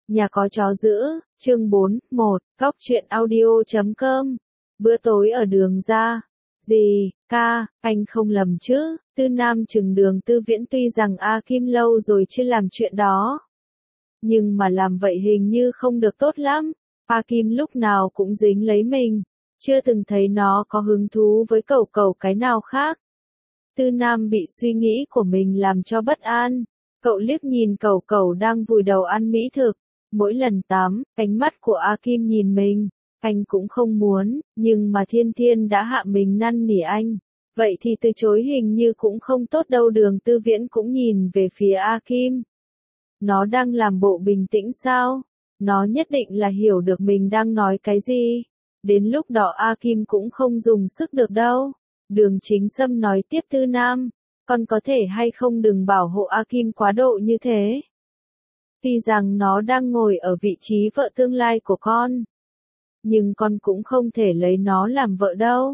Nhà có chó giữ, chương 4, 1, góc truyện audio.com. Bữa tối ở Đường ra. Gì, ca, anh không lầm chứ? Tư Nam trừng Đường Tư Viễn, tuy rằng A Kim lâu rồi chưa làm chuyện đó, nhưng mà làm vậy hình như không được tốt lắm. A Kim lúc nào cũng dính lấy mình, chưa từng thấy nó có hứng thú với cẩu cẩu cái nào khác. Tư Nam bị suy nghĩ của mình làm cho bất an. Cậu liếc nhìn cẩu cẩu đang vùi đầu ăn mỹ thực. Mỗi lần tắm, ánh mắt của A Kim nhìn mình, anh cũng không muốn, nhưng mà Thiên Thiên đã hạ mình năn nỉ anh. Vậy thì từ chối hình như cũng không tốt đâu. Đường Tư Viễn cũng nhìn về phía A Kim. Nó đang làm bộ bình tĩnh sao? Nó nhất định là hiểu được mình đang nói cái gì. Đến lúc đó A Kim cũng không dùng sức được đâu. Đường Chính Sâm nói tiếp, Tư Nam, con có thể hay không đừng bảo hộ A Kim quá độ như thế. Tuy rằng nó đang ngồi ở vị trí vợ tương lai của con, nhưng con cũng không thể lấy nó làm vợ đâu.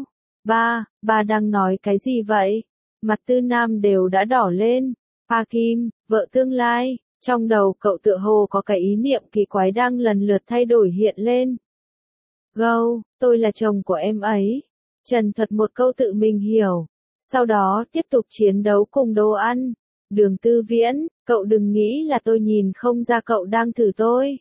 Ba đang nói cái gì vậy? Mặt Tư Nam đều đã đỏ lên. A Kim, vợ tương lai, trong đầu cậu tựa hồ có cái ý niệm kỳ quái đang lần lượt thay đổi hiện lên. Gâu, tôi là chồng của em ấy. Trần thuật một câu tự mình hiểu, sau đó tiếp tục chiến đấu cùng đồ ăn. Đường Tư Viễn, cậu đừng nghĩ là tôi nhìn không ra cậu đang thử tôi.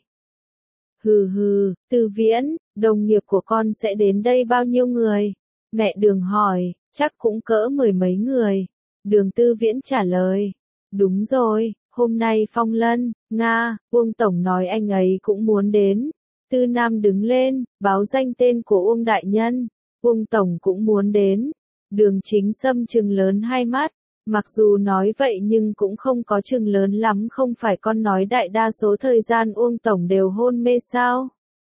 Hừ, Tư Viễn, đồng nghiệp của con sẽ đến đây bao nhiêu người? Mẹ Đường hỏi, chắc cũng cỡ 10 mấy người. Đường Tư Viễn trả lời, đúng rồi, hôm nay Phong Lân, Nga, Uông Tổng nói anh ấy cũng muốn đến. Tư Nam đứng lên, báo danh tên của Uông Đại Nhân. Uông Tổng cũng muốn đến. Đường Chính Sâm trừng lớn hai mắt. Mặc dù nói vậy nhưng cũng không có trừng lớn lắm, không phải con nói đại đa số thời gian Uông Tổng đều hôn mê sao?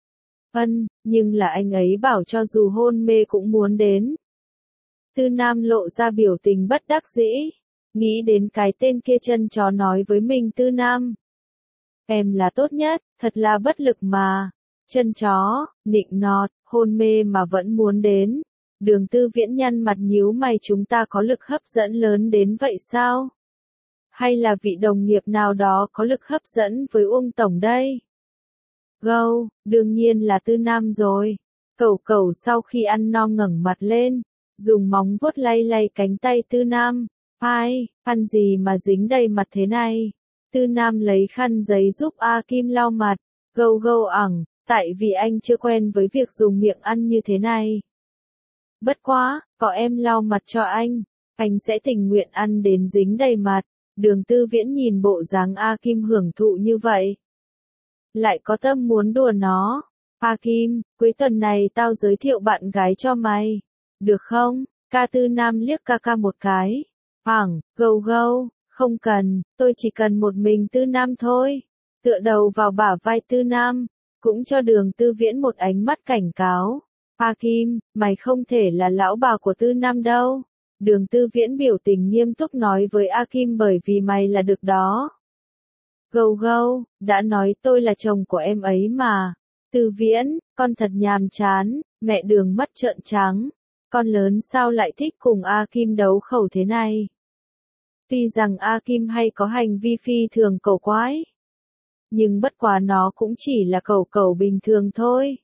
Nhưng là anh ấy bảo cho dù hôn mê cũng muốn đến. Tư Nam lộ ra biểu tình bất đắc dĩ. Nghĩ đến cái tên kia chân chó nói với mình, Tư Nam, em là tốt nhất, thật là bất lực mà. Chân chó, nịnh nọt, hôn mê mà vẫn muốn đến. Đường Tư Viễn nhăn mặt nhíu mày, chúng ta có lực hấp dẫn lớn đến vậy sao? Hay là vị đồng nghiệp nào đó có lực hấp dẫn với Uông Tổng đây? Gâu, đương nhiên là Tư Nam rồi. Cẩu cẩu sau khi ăn no ngẩng mặt lên, dùng móng vuốt lay lay cánh tay Tư Nam. Ai, ăn gì mà dính đầy mặt thế này? Tư Nam lấy khăn giấy giúp A Kim lau mặt. Gâu ẳng, tại vì anh chưa quen với việc dùng miệng ăn như thế này. Bất quá, có em lau mặt cho anh sẽ tình nguyện ăn đến dính đầy mặt. Đường Tư Viễn nhìn bộ dáng A Kim hưởng thụ như vậy, lại có tâm muốn đùa nó. A Kim, cuối tuần này tao giới thiệu bạn gái cho mày, được không? Ca Tư Nam liếc ca một cái. Gâu, không cần, tôi chỉ cần một mình Tư Nam thôi. Tựa đầu vào bả vai Tư Nam, cũng cho Đường Tư Viễn một ánh mắt cảnh cáo. A Kim, mày không thể là lão bà của Tư Nam đâu. Đường Tư Viễn biểu tình nghiêm túc nói với A Kim, bởi vì mày là được đó. Gâu, đã nói tôi là chồng của em ấy mà. Tư Viễn, con thật nhàm chán. Mẹ Đường mắt trợn trắng. Con lớn sao lại thích cùng A Kim đấu khẩu thế này? Tuy rằng A Kim hay có hành vi phi thường cẩu quái, nhưng bất quá nó cũng chỉ là cẩu bình thường thôi.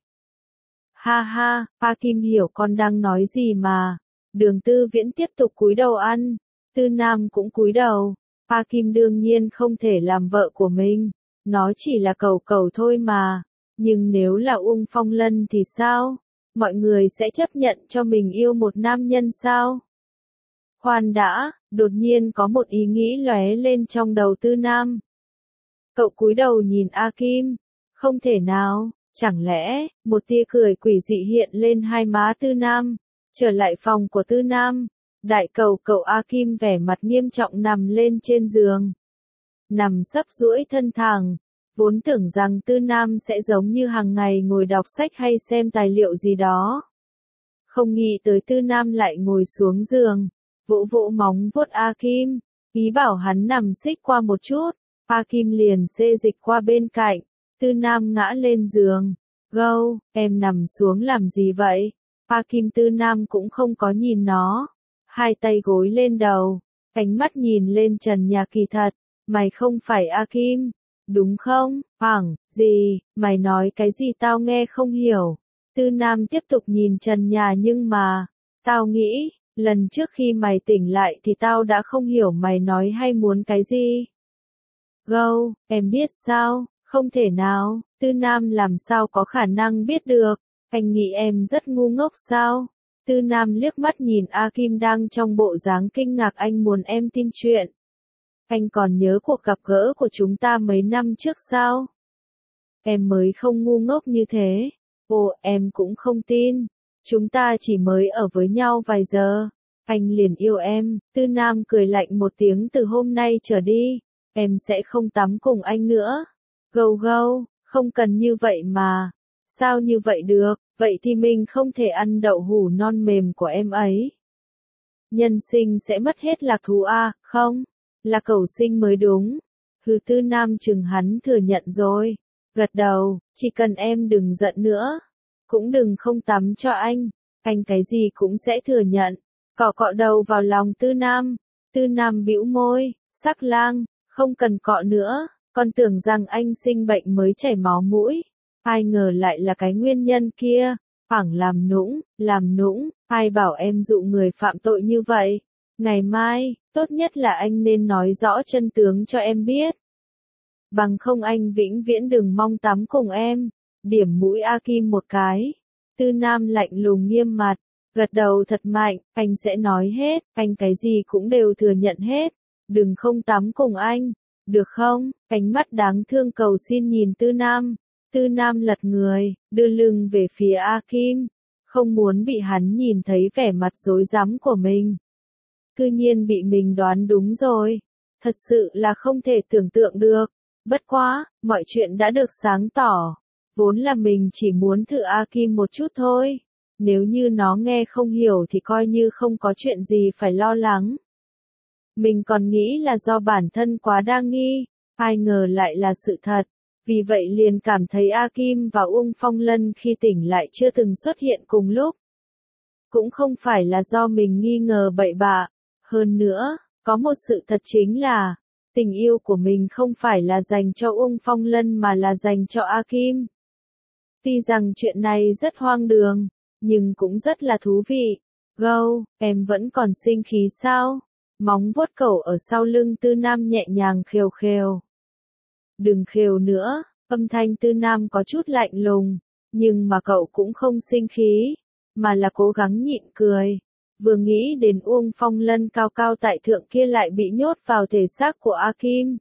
Ha, A Kim hiểu con đang nói gì mà. Đường Tư Viễn tiếp tục cúi đầu ăn. Tư Nam cũng cúi đầu. A Kim đương nhiên không thể làm vợ của mình. Nó chỉ là cẩu thôi mà. Nhưng nếu là Uông Phong Lân thì sao? Mọi người sẽ chấp nhận cho mình yêu một nam nhân sao? Khoan đã, đột nhiên có một ý nghĩ lóe lên trong đầu Tư Nam. Cậu cúi đầu nhìn A Kim. Không thể nào. Chẳng lẽ, một tia cười quỷ dị hiện lên hai má Tư Nam. Trở lại phòng của Tư Nam, đại cậu A Kim vẻ mặt nghiêm trọng nằm lên trên giường. Nằm sấp duỗi thân thẳng, vốn tưởng rằng Tư Nam sẽ giống như hàng ngày ngồi đọc sách hay xem tài liệu gì đó. Không nghĩ tới Tư Nam lại ngồi xuống giường, vỗ móng vuốt A Kim, ý bảo hắn nằm xích qua một chút. A Kim liền xê dịch qua bên cạnh. Tư Nam ngã lên giường. Gâu, em nằm xuống làm gì vậy? A Kim. Tư Nam cũng không có nhìn nó. Hai tay gối lên đầu, ánh mắt nhìn lên trần nhà. Kỳ thật, mày không phải A Kim. đúng không? Gì, mày nói cái gì tao nghe không hiểu. Tư Nam tiếp tục nhìn trần nhà nhưng mà, tao nghĩ, lần trước khi mày tỉnh lại thì tao đã không hiểu mày nói hay muốn cái gì. Gâu, em biết sao, không thể nào, Tư Nam làm sao có khả năng biết được, anh nghĩ em rất ngu ngốc sao? Tư Nam liếc mắt nhìn A Kim đang trong bộ dáng kinh ngạc anh muốn em tin chuyện. Anh còn nhớ cuộc gặp gỡ của chúng ta mấy năm trước sao? Em mới không ngu ngốc như thế. Ồ, em cũng không tin. Chúng ta chỉ mới ở với nhau vài giờ. Anh liền yêu em. Tư Nam cười lạnh một tiếng từ hôm nay trở đi. Em sẽ không tắm cùng anh nữa. Gâu gâu, không cần như vậy mà. Sao như vậy được, vậy thì mình không thể ăn đậu hũ non mềm của em ấy. Nhân sinh sẽ mất hết lạc thú à, không? Là cầu sinh mới đúng. Hừ Tư Nam chừng hắn thừa nhận rồi. Gật đầu, chỉ cần em đừng giận nữa. Cũng đừng không tắm cho anh cái gì cũng sẽ thừa nhận. Cọ cọ đầu vào lòng Tư Nam. Tư Nam bĩu môi, sắc lang, không cần cọ nữa, con tưởng rằng anh sinh bệnh mới chảy máu mũi. Ai ngờ lại là cái nguyên nhân kia. Làm nũng, ai bảo em dụ người phạm tội như vậy. Ngày mai, tốt nhất là anh nên nói rõ chân tướng cho em biết. Bằng không anh vĩnh viễn đừng mong tắm cùng em. Điểm mũi A Kim một cái. Tư Nam lạnh lùng nghiêm mặt, gật đầu thật mạnh, anh sẽ nói hết, anh cái gì cũng đều thừa nhận hết. Đừng không tắm cùng anh, được không? Ánh mắt đáng thương cầu xin nhìn Tư Nam. Tư Nam lật người, đưa lưng về phía A Kim, không muốn bị hắn nhìn thấy vẻ mặt rối rắm của mình. Cư nhiên bị mình đoán đúng rồi. Thật sự là không thể tưởng tượng được. Bất quá, mọi chuyện đã được sáng tỏ. Vốn là mình chỉ muốn thử A Kim một chút thôi. Nếu như nó nghe không hiểu thì coi như không có chuyện gì phải lo lắng. Mình còn nghĩ là do bản thân quá đa nghi, ai ngờ lại là sự thật. Vì vậy liền cảm thấy A Kim và Uông Phong Lân khi tỉnh lại chưa từng xuất hiện cùng lúc. Cũng không phải là do mình nghi ngờ bậy bạ. Hơn nữa, có một sự thật chính là, tình yêu của mình không phải là dành cho Uông Phong Lân mà là dành cho A Kim. Tuy rằng chuyện này rất hoang đường, nhưng cũng rất là thú vị. Gâu, em vẫn còn sinh khí sao? Móng vuốt cẩu ở sau lưng Tư Nam nhẹ nhàng khều khều. Đừng khều nữa, âm thanh Tư Nam có chút lạnh lùng, nhưng mà cậu cũng không sinh khí, mà là cố gắng nhịn cười. Vừa nghĩ đến Uông Phong Lân cao cao tại thượng kia lại bị nhốt vào thể xác của A Kim.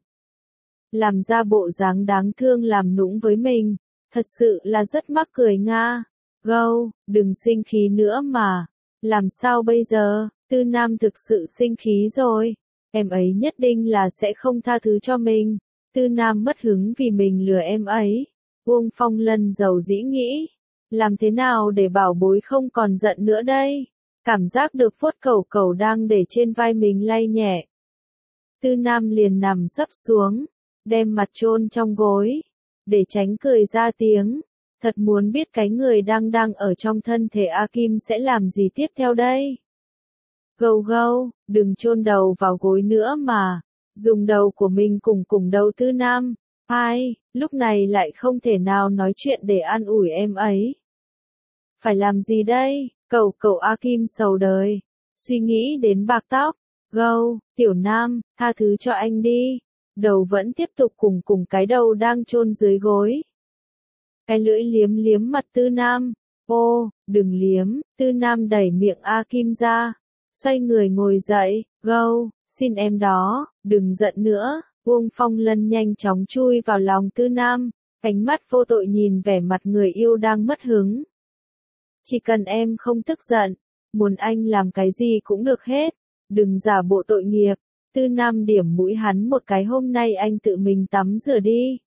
Làm ra bộ dáng đáng thương làm nũng với mình, thật sự là rất mắc cười nga. Gâu, đừng sinh khí nữa mà. Làm sao bây giờ? Tư Nam thực sự sinh khí rồi. Em ấy nhất định là sẽ không tha thứ cho mình. Tư Nam mất hứng vì mình lừa em ấy. Uông Phong Lân giàu dĩ nghĩ. Làm thế nào để bảo bối không còn giận nữa đây? Cảm giác được vuốt cẩu cẩu đang để trên vai mình lay nhẹ. Tư Nam liền nằm sấp xuống, đem mặt chôn trong gối, để tránh cười ra tiếng. Thật muốn biết cái người đang ở trong thân thể A Kim sẽ làm gì tiếp theo đây. Gâu gâu, đừng chôn đầu vào gối nữa mà. Dùng đầu của mình cùng đầu Tư Nam. Ai, lúc này lại không thể nào nói chuyện để an ủi em ấy. Phải làm gì đây? Cậu A Kim sầu đời. Suy nghĩ đến bạc tóc. Gâu, Tiểu Nam, tha thứ cho anh đi. Đầu vẫn tiếp tục cùng cái đầu đang chôn dưới gối. Cái lưỡi liếm liếm mặt Tư Nam. Ô, đừng liếm. Tư Nam đẩy miệng A Kim ra. Xoay người ngồi dậy. Gâu, xin em đó, đừng giận nữa. Uông Phong Lân nhanh chóng chui vào lòng Tư Nam. Ánh mắt vô tội nhìn vẻ mặt người yêu đang mất hứng. Chỉ cần em không tức giận, muốn anh làm cái gì cũng được hết. Đừng giả bộ tội nghiệp. Tư Nam điểm mũi hắn một cái, hôm nay anh tự mình tắm rửa đi.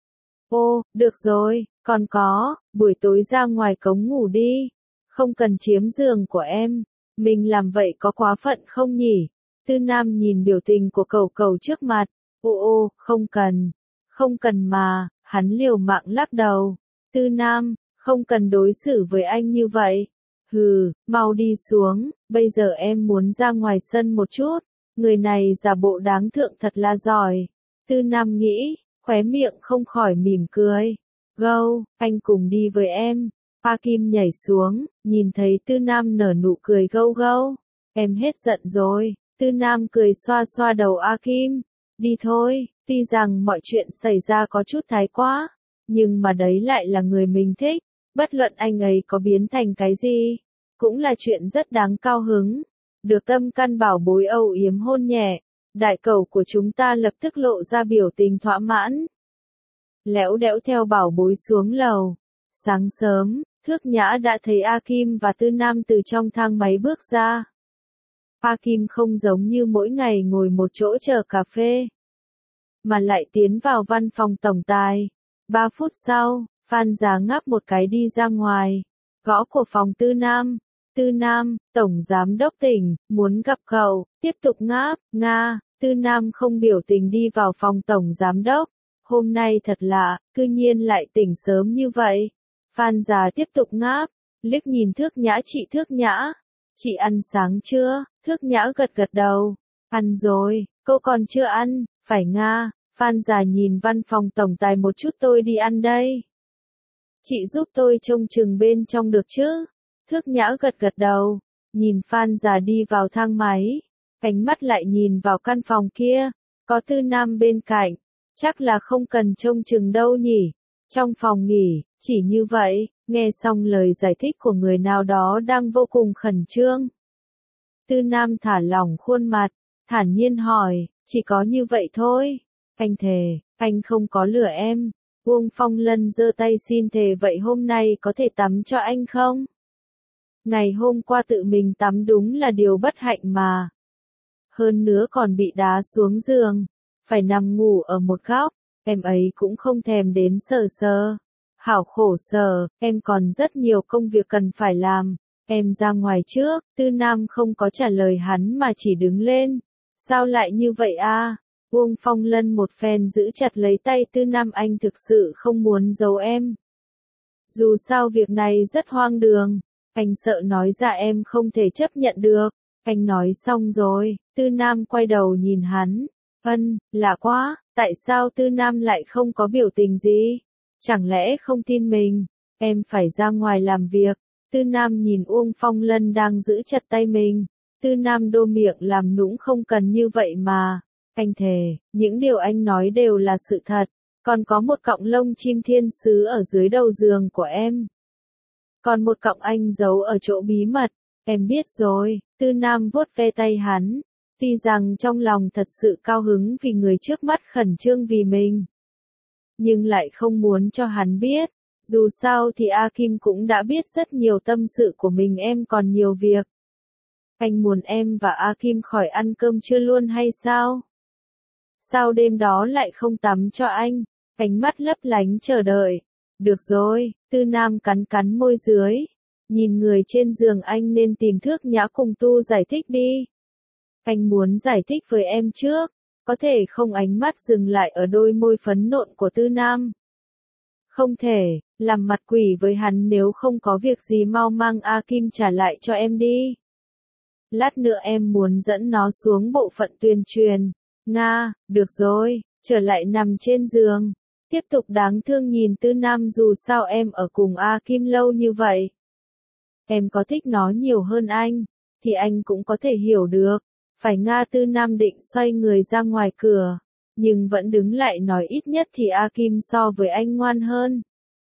Ô, được rồi, còn có, buổi tối ra ngoài cống ngủ đi. Không cần chiếm giường của em. Mình làm vậy có quá phận không nhỉ? Tư Nam nhìn biểu tình của cẩu trước mặt. Ô, không cần mà, hắn liều mạng lắc đầu. Tư Nam, không cần đối xử với anh như vậy. Hừ, mau đi xuống, bây giờ em muốn ra ngoài sân một chút. Người này giả bộ đáng thương thật là giỏi. Tư Nam nghĩ, khóe miệng không khỏi mỉm cười. Gâu, anh cùng đi với em. A Kim nhảy xuống, nhìn thấy Tư Nam nở nụ cười gâu gâu. Em hết giận rồi. Tư Nam cười xoa xoa đầu A Kim. Đi thôi, tuy rằng mọi chuyện xảy ra có chút thái quá, nhưng mà đấy lại là người mình thích. Bất luận anh ấy có biến thành cái gì, cũng là chuyện rất đáng cao hứng. Được tâm căn bảo bối âu yếm hôn nhẹ, đại cẩu của chúng ta lập tức lộ ra biểu tình thỏa mãn. Lẽo đẽo theo bảo bối xuống lầu. Sáng sớm, Thước Nhã đã thấy A Kim và Tư Nam từ trong thang máy bước ra. A Kim không giống như mỗi ngày ngồi một chỗ chờ cà phê, mà lại tiến vào văn phòng tổng tài. 3 phút sau, Phan Giá ngáp một cái đi ra ngoài, gõ của phòng Tư Nam. Tư Nam, tổng giám đốc tỉnh, muốn gặp cậu, tiếp tục ngáp, Nga. Tư Nam không biểu tình đi vào phòng tổng giám đốc. Hôm nay thật lạ, cư nhiên lại tỉnh sớm như vậy. Phan Giá tiếp tục ngáp, liếc nhìn Thước Nhã. Chị Thước Nhã, chị ăn sáng chưa? Thước Nhã gật gật đầu. Ăn rồi, cô còn chưa ăn, phải Nga. Phan Giá nhìn văn phòng tổng tài một chút, tôi đi ăn đây. Chị giúp tôi trông chừng bên trong được chứ? Thước Nhã gật gật đầu, nhìn Phan Giá đi vào thang máy, ánh mắt lại nhìn vào căn phòng kia, có Tư Nam bên cạnh, chắc là không cần trông chừng đâu nhỉ. Trong phòng nghỉ, chỉ như vậy, nghe xong lời giải thích của người nào đó đang vô cùng khẩn trương. Tư Nam thả lỏng khuôn mặt, thản nhiên hỏi, chỉ có như vậy thôi. Anh thề, anh không có lừa em. Uông Phong Lân giơ tay xin thề, vậy hôm nay có thể tắm cho anh không? Ngày hôm qua tự mình tắm đúng là điều bất hạnh mà. Hơn nữa còn bị đá xuống giường, phải nằm ngủ ở một góc, em ấy cũng không thèm đến sờ sờ. Hảo khổ sở, em còn rất nhiều công việc cần phải làm. Em ra ngoài trước. Tư Nam không có trả lời hắn mà chỉ đứng lên. Sao lại như vậy a? Uông Phong Lân một phen giữ chặt lấy tay Tư Nam, anh thực sự không muốn giấu em. Dù sao việc này rất hoang đường, anh sợ nói ra em không thể chấp nhận được. Anh nói xong rồi, Tư Nam quay đầu nhìn hắn. Lạ quá, tại sao Tư Nam lại không có biểu tình gì? Chẳng lẽ không tin mình? Em phải ra ngoài làm việc. Tư Nam nhìn Uông Phong Lân đang giữ chặt tay mình. Tư Nam đô miệng làm nũng, không cần như vậy mà. Anh thề, những điều anh nói đều là sự thật. Còn có một cọng lông chim thiên sứ ở dưới đầu giường của em. Còn một cọng anh giấu ở chỗ bí mật. Em biết rồi. Tư Nam vuốt ve tay hắn. Tuy rằng trong lòng thật sự cao hứng vì người trước mắt khẩn trương vì mình, nhưng lại không muốn cho hắn biết. Dù sao thì A Kim cũng đã biết rất nhiều tâm sự của mình, em còn nhiều việc. Anh muốn em và A Kim khỏi ăn cơm trưa luôn hay sao? Sao đêm đó lại không tắm cho anh? Ánh mắt lấp lánh chờ đợi. Được rồi, Tư Nam cắn cắn môi dưới. Nhìn người trên giường, anh nên tìm Thước Nhã cùng tu giải thích đi. Anh muốn giải thích với em trước. Có thể không? Ánh mắt dừng lại ở đôi môi phấn nộn của Tư Nam. Không thể, làm mặt quỷ với hắn, nếu không có việc gì mau mang A Kim trả lại cho em đi. Lát nữa em muốn dẫn nó xuống bộ phận tuyên truyền. Nga, được rồi, trở lại nằm trên giường. Tiếp tục đáng thương nhìn Tư Nam, dù sao em ở cùng A Kim lâu như vậy. Em có thích nó nhiều hơn anh, thì anh cũng có thể hiểu được. Phải Nga. Tư Nam định xoay người ra ngoài cửa, nhưng vẫn đứng lại nói ít nhất thì A Kim so với anh ngoan hơn.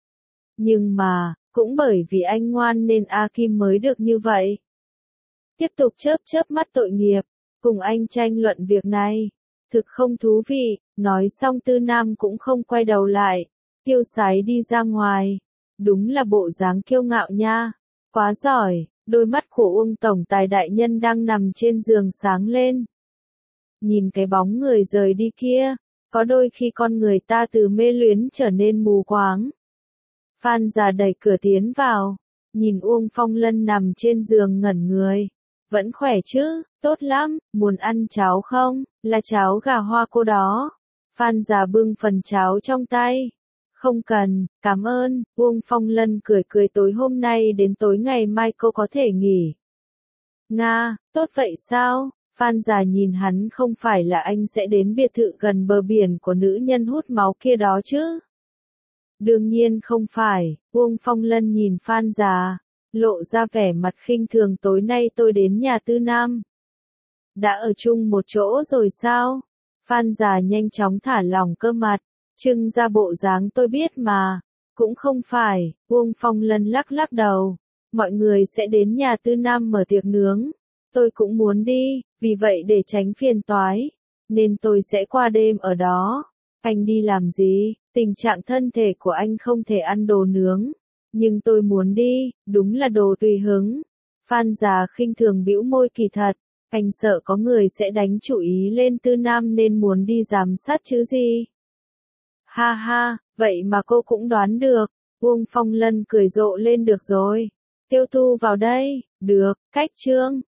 Nhưng mà, cũng bởi vì anh ngoan nên A Kim mới được như vậy. Tiếp tục chớp chớp mắt tội nghiệp, cùng anh tranh luận việc này. Thực không thú vị. Nói xong Tư Nam cũng không quay đầu lại, tiêu sái đi ra ngoài. Đúng là bộ dáng kiêu ngạo nha. Quá giỏi. Đôi mắt của Uông tổng tài đại nhân đang nằm trên giường sáng lên. Nhìn cái bóng người rời đi kia, có đôi khi con người ta từ mê luyến trở nên mù quáng. Phan Giá đẩy cửa tiến vào, nhìn Uông Phong Lân nằm trên giường ngẩn người. Vẫn khỏe chứ? Tốt lắm. Muốn ăn cháo không? Là cháo gà hoa cô đó. Phan Giá bưng phần cháo trong tay. Không cần, cảm ơn. Uông Phong Lân cười cười, tối hôm nay đến tối ngày mai cô có thể nghỉ. Nga, tốt vậy sao? Phan Già nhìn hắn, không phải là anh sẽ đến biệt thự gần bờ biển của nữ nhân hút máu kia đó chứ? Đương nhiên không phải, Uông Phong Lân nhìn Phan Già, lộ ra vẻ mặt khinh thường. Tối nay tôi đến nhà Tư Nam. Đã ở chung một chỗ rồi sao? Phan Già nhanh chóng thả lỏng cơ mặt, trưng ra bộ dáng tôi biết mà. Cũng không phải, Uông Phong Lân lắc lắc đầu. Mọi người sẽ đến nhà Tư Nam mở tiệc nướng. Tôi cũng muốn đi, vì vậy để tránh phiền toái, nên tôi sẽ qua đêm ở đó. Anh đi làm gì? Tình trạng thân thể của anh không thể ăn đồ nướng. Nhưng tôi muốn đi, đúng là đồ tùy hứng. Phan Già khinh thường bĩu môi, kỳ thật. Anh sợ có người sẽ đánh chủ ý lên Tư Nam nên muốn đi giám sát chứ gì. Ha ha, vậy mà cô cũng đoán được. Uông Phong Lân cười rộ lên, được rồi. Tiêu Thu vào đây, được, cách chương.